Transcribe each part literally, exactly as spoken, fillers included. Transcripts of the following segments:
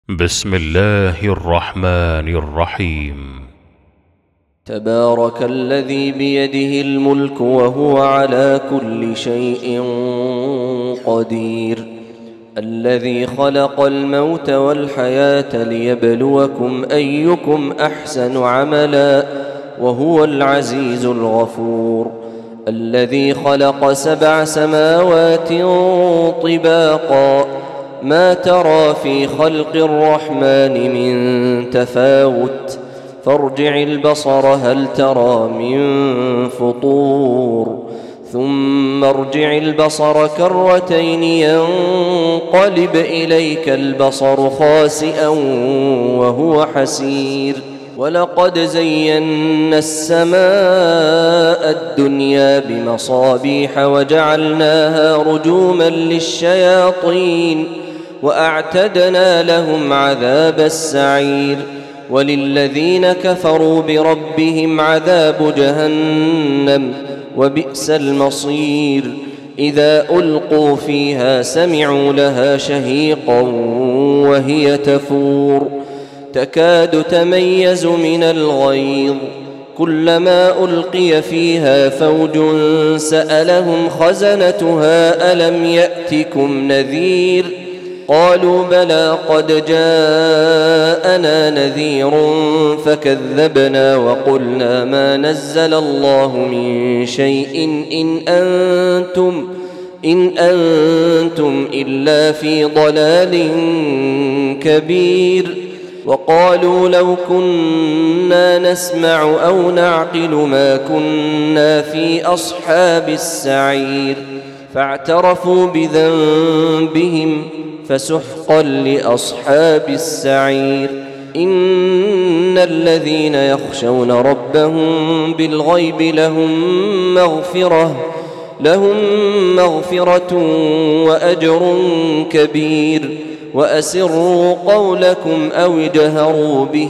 بسم الله الرحمن الرحيم. تبارك الذي بيده الملك وهو على كل شيء قدير، الذي خلق الموت والحياة ليبلوكم أيكم أحسن عملا وهو العزيز الغفور، الذي خلق سبع سماوات طباقا ما ترى في خلق الرحمن من تفاوت فارجع البصر هل ترى من فطور ثم ارجع البصر كرتين ينقلب إليك البصر خاسئا وهو حسير، ولقد زينا السماء الدنيا بمصابيح وجعلناها رجوما للشياطين وأعتدنا لهم عذاب السعير، وللذين كفروا بربهم عذاب جهنم وبئس المصير، إذا ألقوا فيها سمعوا لها شهيقا وهي تفور تكاد تميز من الغيظ، كلما ألقي فيها فوج سألهم خزنتها ألم يأتكم نذير، قالوا بلى قد جاءنا نذير فكذبنا وقلنا ما نزل الله من شيء إن أنتم إن أنتم إلا في ضلال كبير، وقالوا لو كنا نسمع أو نعقل ما كنا في أصحاب السعير، فاعترفوا بذنبهم فسحقا لأصحاب السعير، إن الذين يخشون ربهم بالغيب لهم مغفرة لهم مغفرة وأجر كبير، وأسروا قولكم أو اجهروا به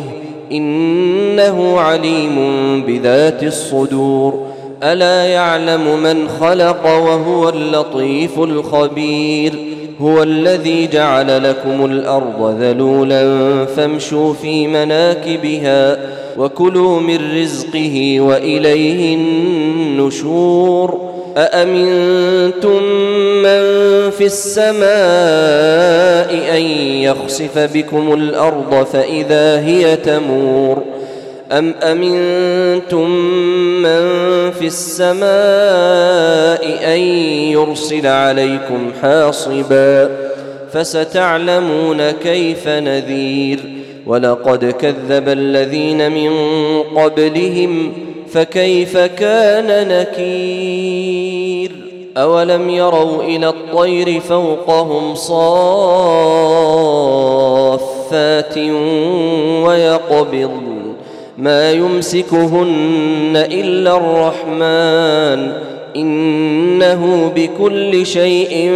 إنه عليم بذات الصدور، ألا يعلم من خلق وهو اللطيف الخبير، هو الذي جعل لكم الأرض ذلولا فامشوا في مناكبها وكلوا من رزقه وإليه النشور، أأمنتم من في السماء أن يخسف بكم الأرض فإذا هي تمور، أم أمنتم من في السماء أن يرسل عليكم حاصبا فستعلمون كيف نذير، ولقد كذب الذين من قبلهم فكيف كان نكير، أولم يروا إلى الطير فوقهم صافات ويقبضن ما يمسكهن إلا الرحمن إنه بكل شيء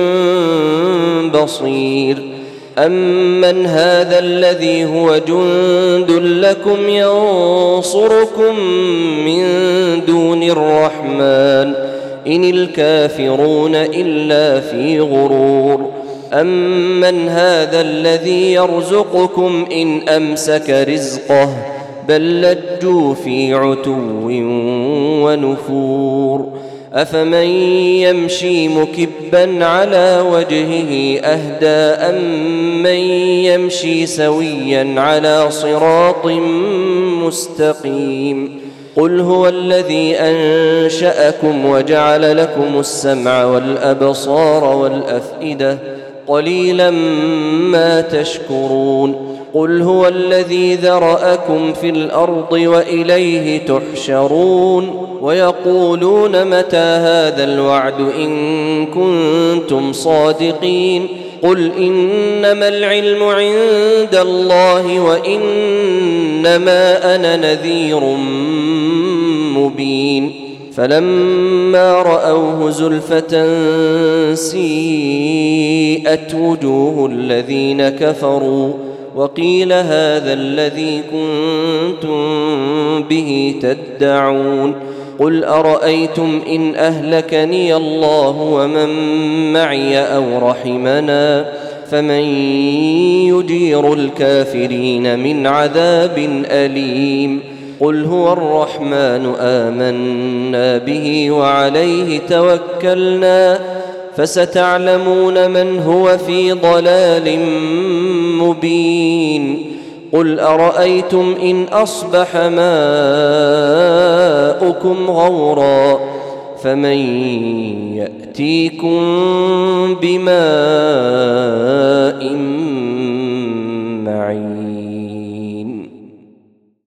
بصير، أمن هذا الذي هو جند لكم ينصركم من دون الرحمن إن الكافرون إلا في غرور، أمن هذا الذي يرزقكم إن أمسك رزقه بل لجوا في عتو ونفور، أفمن يمشي مكبا على وجهه أهدى أمن يمشي سويا على صراط مستقيم، قل هو الذي أنشأكم وجعل لكم السمع والأبصار والأفئدة قليلا ما تشكرون، قل هو الذي ذرأكم في الأرض وإليه تحشرون، ويقولون متى هذا الوعد إن كنتم صادقين، قل إنما العلم عند الله وإنما أنا نذير مبين، فلما رأوه زلفة سيئت وجوه الذين كفروا وقيل هذا الذي كنتم به تدعون، قل أرأيتم إن أهلكني الله ومن معي أو رحمنا فمن يجير الكافرين من عذاب أليم قل هو الرحمن آمنا به وعليه توكلنا فستعلمون من هو في ضلال مبين قل أرأيتم إن أصبح ماؤكم غورا فمن يأتيكم بماء